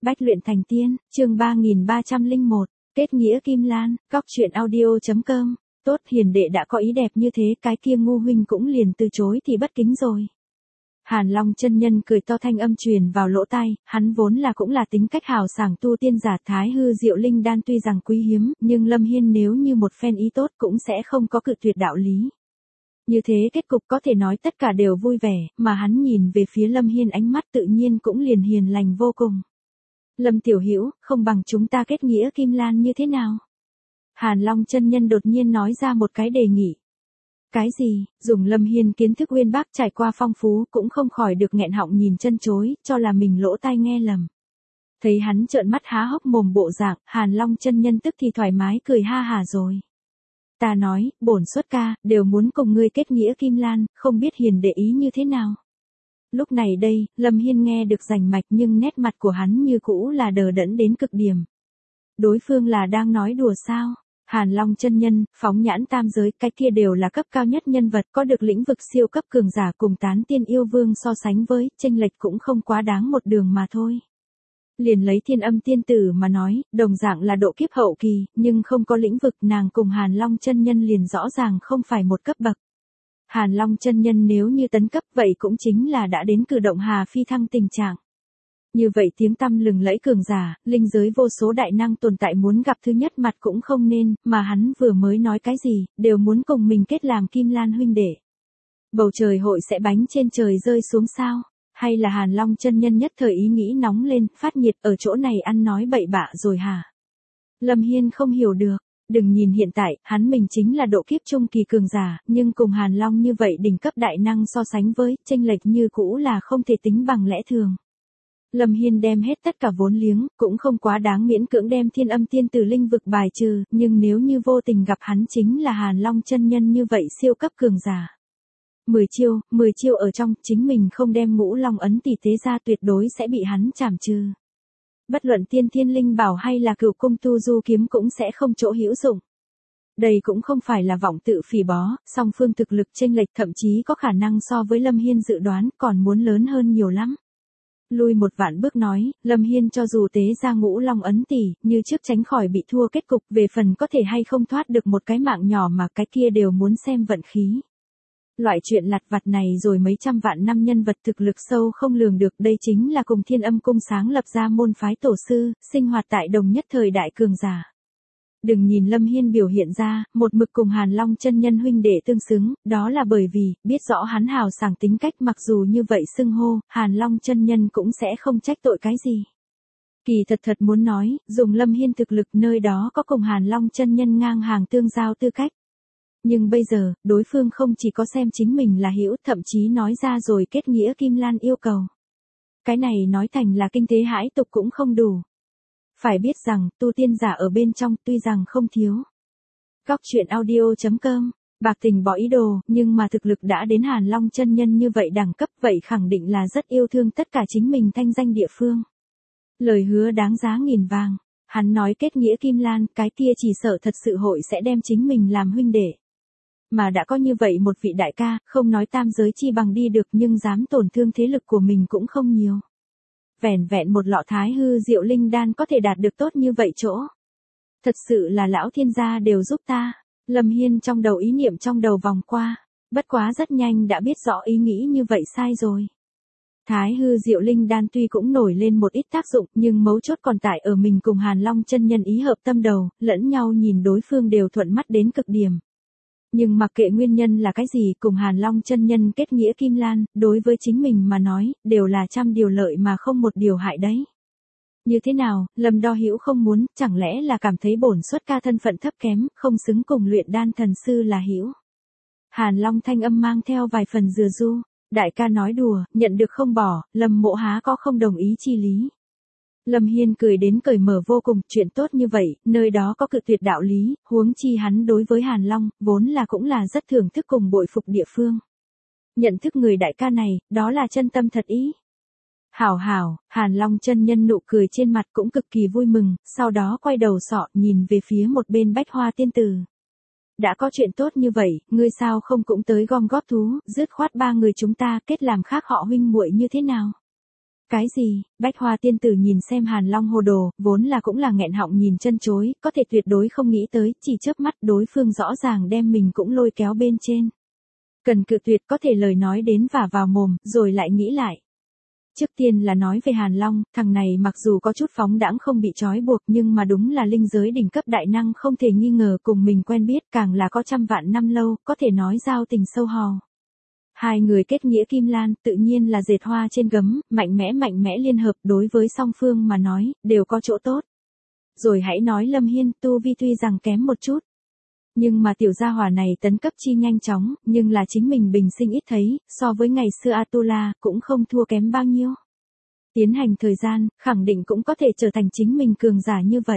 Bách luyện thành tiên, chương 3301, kết nghĩa Kim Lan, góc truyện audio.com. Tốt, hiền đệ đã có ý đẹp như thế, cái kia ngu huynh cũng liền từ chối thì bất kính rồi. Hàn Long chân nhân cười to, thanh âm truyền vào lỗ tai, hắn vốn là cũng là tính cách hào sảng tu tiên giả. Thái hư diệu linh đan tuy rằng quý hiếm, nhưng Lâm Hiên nếu như một phen ý tốt cũng sẽ không có cự tuyệt đạo lý. Như thế kết cục có thể nói tất cả đều vui vẻ, mà hắn nhìn về phía Lâm Hiên ánh mắt tự nhiên cũng liền hiền lành vô cùng. Lâm tiểu hữu, không bằng chúng ta kết nghĩa Kim Lan như thế nào? Hàn Long chân nhân đột nhiên nói ra một cái đề nghị. Cái gì? Dùng Lâm Hiên kiến thức uyên bác trải qua phong phú cũng không khỏi được nghẹn họng nhìn chân chối, cho là mình lỗ tai nghe lầm. Thấy hắn trợn mắt há hốc mồm bộ dạng, Hàn Long chân nhân tức thì thoải mái cười ha hả rồi. Ta nói, bổn xuất ca, đều muốn cùng ngươi kết nghĩa Kim Lan, không biết hiền để ý như thế nào. Lúc này đây, Lâm Hiên nghe được rành mạch nhưng nét mặt của hắn như cũ là đờ đẫn đến cực điểm. Đối phương là đang nói đùa sao? Hàn Long chân nhân, phóng nhãn tam giới, cái kia đều là cấp cao nhất nhân vật, có được lĩnh vực siêu cấp cường giả cùng tán tiên yêu vương so sánh với, chênh lệch cũng không quá đáng một đường mà thôi. Liền lấy Thiên Âm tiên tử mà nói, đồng dạng là độ kiếp hậu kỳ, nhưng không có lĩnh vực, nàng cùng Hàn Long chân nhân liền rõ ràng không phải một cấp bậc. Hàn Long chân nhân nếu như tấn cấp vậy cũng chính là đã đến cử động hà phi thăng tình trạng. Như vậy tiếng tăm lừng lẫy cường giả, linh giới vô số đại năng tồn tại muốn gặp thứ nhất mặt cũng không nên, mà hắn vừa mới nói cái gì, đều muốn cùng mình kết làm Kim Lan huynh đệ. Bầu trời hội sẽ bánh trên trời rơi xuống sao? Hay là Hàn Long chân nhân nhất thời ý nghĩ nóng lên, phát nhiệt ở chỗ này ăn nói bậy bạ rồi hả? Lâm Hiên không hiểu được. Đừng nhìn hiện tại, hắn mình chính là độ kiếp trung kỳ cường giả, nhưng cùng Hàn Long như vậy đỉnh cấp đại năng so sánh với, chênh lệch như cũ là không thể tính bằng lẽ thường. Lâm Hiên đem hết tất cả vốn liếng, cũng không quá đáng miễn cưỡng đem Thiên Âm tiên tử linh vực bài trừ, nhưng nếu như vô tình gặp hắn chính là Hàn Long chân nhân như vậy siêu cấp cường giả. 10 chiêu ở trong, chính mình không đem Ngũ Long ấn tỷ tế ra tuyệt đối sẽ bị hắn trảm trừ. Bất luận tiên thiên linh bảo hay là Cửu cung tu du kiếm cũng sẽ không chỗ hữu dụng. Đây cũng không phải là vọng tự phỉ bó, song phương thực lực chênh lệch thậm chí có khả năng so với Lâm Hiên dự đoán còn muốn lớn hơn nhiều lắm. Lui một vạn bước nói, Lâm Hiên cho dù tế ra Ngũ Long ấn tỷ, như trước tránh khỏi bị thua kết cục, về phần có thể hay không thoát được một cái mạng nhỏ mà cái kia đều muốn xem vận khí. Loại chuyện lặt vặt này rồi mấy trăm vạn năm nhân vật thực lực sâu không lường được, đây chính là cùng Thiên Âm cung sáng lập ra môn phái tổ sư, sinh hoạt tại đồng nhất thời đại cường giả. Đừng nhìn Lâm Hiên biểu hiện ra, một mực cùng Hàn Long chân nhân huynh đệ tương xứng, đó là bởi vì, biết rõ hắn hào sảng tính cách, mặc dù như vậy xưng hô, Hàn Long chân nhân cũng sẽ không trách tội cái gì. Kỳ thật muốn nói, dùng Lâm Hiên thực lực nơi đó có cùng Hàn Long chân nhân ngang hàng tương giao tư cách. Nhưng bây giờ, đối phương không chỉ có xem chính mình là hữu, thậm chí nói ra rồi kết nghĩa Kim Lan yêu cầu. Cái này nói thành là kinh tế hãi tục cũng không đủ. Phải biết rằng, tu tiên giả ở bên trong tuy rằng không thiếu. Góc truyện audio.com, bạc tình bỏ ý đồ, nhưng mà thực lực đã đến Hàn Long chân nhân như vậy đẳng cấp, vậy khẳng định là rất yêu thương tất cả chính mình thanh danh địa phương. Lời hứa đáng giá nghìn vàng. Hắn nói kết nghĩa Kim Lan, cái kia chỉ sợ thật sự hội sẽ đem chính mình làm huynh đệ. Mà đã có như vậy một vị đại ca, không nói tam giới chi bằng đi được nhưng dám tổn thương thế lực của mình cũng không nhiều. Vẻn vẹn một lọ Thái hư diệu linh đan có thể đạt được tốt như vậy chỗ. Thật sự là lão thiên gia đều giúp ta. Lâm Hiên trong đầu ý niệm trong đầu vòng qua. Bất quá rất nhanh đã biết rõ ý nghĩ như vậy sai rồi. Thái hư diệu linh đan tuy cũng nổi lên một ít tác dụng nhưng mấu chốt còn tại ở mình cùng Hàn Long chân nhân ý hợp tâm đầu, lẫn nhau nhìn đối phương đều thuận mắt đến cực điểm. Nhưng mặc kệ nguyên nhân là cái gì, cùng Hàn Long chân nhân kết nghĩa Kim Lan, đối với chính mình mà nói, đều là trăm điều lợi mà không một điều hại đấy. Như thế nào, Lâm đo hữu không muốn, chẳng lẽ là cảm thấy bổn xuất ca thân phận thấp kém, không xứng cùng luyện đan thần sư là hữu. Hàn Long thanh âm mang theo vài phần dừa du, đại ca nói đùa, nhận được không bỏ, Lâm mộ há có không đồng ý chi lý. Lâm Hiên cười đến cởi mở vô cùng, chuyện tốt như vậy, nơi đó có cự tuyệt đạo lý, huống chi hắn đối với Hàn Long, vốn là cũng là rất thưởng thức cùng bội phục địa phương. Nhận thức người đại ca này, đó là chân tâm thật ý. Hảo, Hàn Long chân nhân nụ cười trên mặt cũng cực kỳ vui mừng, sau đó quay đầu sọ nhìn về phía một bên Bách Hoa tiên tử. Đã có chuyện tốt như vậy, ngươi sao không cũng tới gom góp thú, dứt khoát ba người chúng ta kết làm khác họ huynh muội như thế nào? Cái gì? Bách Hoa tiên tử nhìn xem Hàn Long hồ đồ, vốn là cũng là nghẹn họng nhìn chân chối, có thể tuyệt đối không nghĩ tới, chỉ chớp mắt đối phương rõ ràng đem mình cũng lôi kéo bên trên. Cần cự tuyệt có thể lời nói đến và vào mồm, rồi lại nghĩ lại. Trước tiên là nói về Hàn Long, thằng này mặc dù có chút phóng đãng không bị trói buộc nhưng mà đúng là linh giới đỉnh cấp đại năng không thể nghi ngờ cùng mình quen biết càng là có trăm vạn năm lâu, có thể nói giao tình sâu hò. Hai người kết nghĩa kim lan tự nhiên là dệt hoa trên gấm, mạnh mẽ liên hợp đối với song phương mà nói, đều có chỗ tốt. Rồi hãy nói Lâm Hiên tu vi tuy rằng kém một chút. Nhưng mà tiểu gia hỏa này tấn cấp chi nhanh chóng, nhưng là chính mình bình sinh ít thấy, so với ngày xưa Atula, cũng không thua kém bao nhiêu. Tiến hành thời gian, khẳng định cũng có thể trở thành chính mình cường giả như vậy.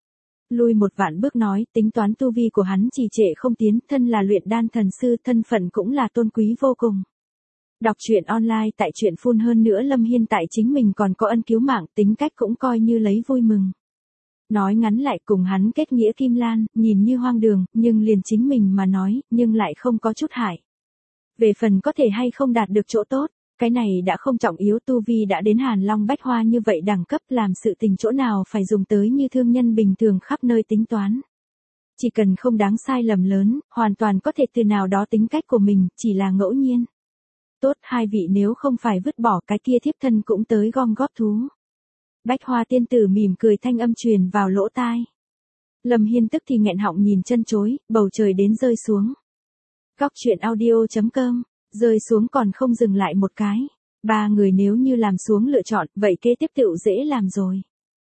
Lui một vạn bước nói, tính toán tu vi của hắn trì trệ không tiến, thân là luyện đan thần sư, thân phận cũng là tôn quý vô cùng. Đọc truyện online tại truyện phun hơn nữa Lâm Hiên tại chính mình còn có ân cứu mạng, tính cách cũng coi như lấy vui mừng. Nói ngắn lại cùng hắn kết nghĩa kim lan, nhìn như hoang đường, nhưng liền chính mình mà nói, nhưng lại không có chút hại. Về phần có thể hay không đạt được chỗ tốt, cái này đã không trọng yếu, tu vi đã đến Hàn Long Bách Hoa như vậy đẳng cấp, làm sự tình chỗ nào phải dùng tới như thương nhân bình thường khắp nơi tính toán. Chỉ cần không đáng sai lầm lớn, hoàn toàn có thể từ nào đó tính cách của mình, chỉ là ngẫu nhiên. Tốt, hai vị nếu không phải vứt bỏ cái kia thiếp thân cũng tới gom góp thú. Bách Hoa tiên tử mỉm cười thanh âm truyền vào lỗ tai. Lâm Hiên tức thì nghẹn họng nhìn chân chối, bầu trời đến rơi xuống. Góc truyện audio.com, rơi xuống còn không dừng lại một cái. Ba người nếu như làm xuống lựa chọn, vậy kế tiếp tựu dễ làm rồi.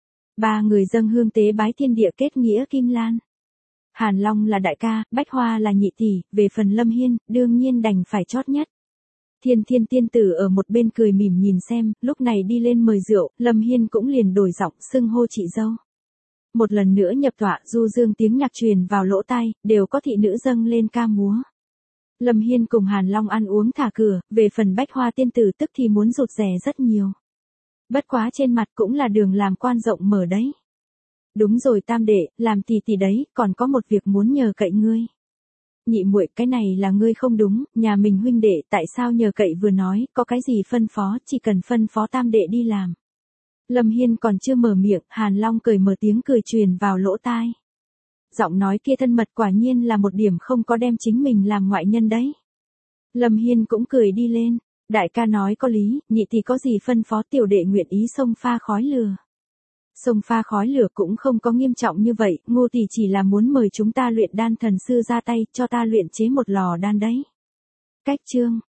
Ba người dâng hương tế bái thiên địa kết nghĩa kim lan. Hàn Long là đại ca, Bách Hoa là nhị tỷ, về phần Lâm Hiên, đương nhiên đành phải chót nhất. Thiên Thiên tiên tử ở một bên cười mỉm nhìn xem, lúc này đi lên mời rượu, Lâm Hiên cũng liền đổi giọng xưng hô chị dâu. Một lần nữa nhập tọa, du dương tiếng nhạc truyền vào lỗ tai, đều có thị nữ dâng lên ca múa. Lâm Hiên cùng Hàn Long ăn uống thả cửa, về phần Bách Hoa tiên tử tức thì muốn rụt rè rất nhiều. Bất quá trên mặt cũng là đường làm quan rộng mở đấy. Đúng rồi tam đệ, làm tỷ đấy, còn có một việc muốn nhờ cậy ngươi. Nhị muội, cái này là ngươi không đúng, nhà mình huynh đệ tại sao nhờ cậy vừa nói, có cái gì phân phó, chỉ cần phân phó tam đệ đi làm. Lâm Hiên còn chưa mở miệng, Hàn Long cười mở tiếng cười truyền vào lỗ tai. Giọng nói kia thân mật quả nhiên là một điểm không có đem chính mình làm ngoại nhân đấy. Lâm Hiên cũng cười đi lên, đại ca nói có lý, nhị thì có gì phân phó, tiểu đệ nguyện ý xông pha khói lửa. Xông pha khói lửa cũng không có nghiêm trọng như vậy, Ngô tỷ chỉ là muốn mời chúng ta luyện đan thần sư ra tay, cho ta luyện chế một lò đan đấy. Cách chương,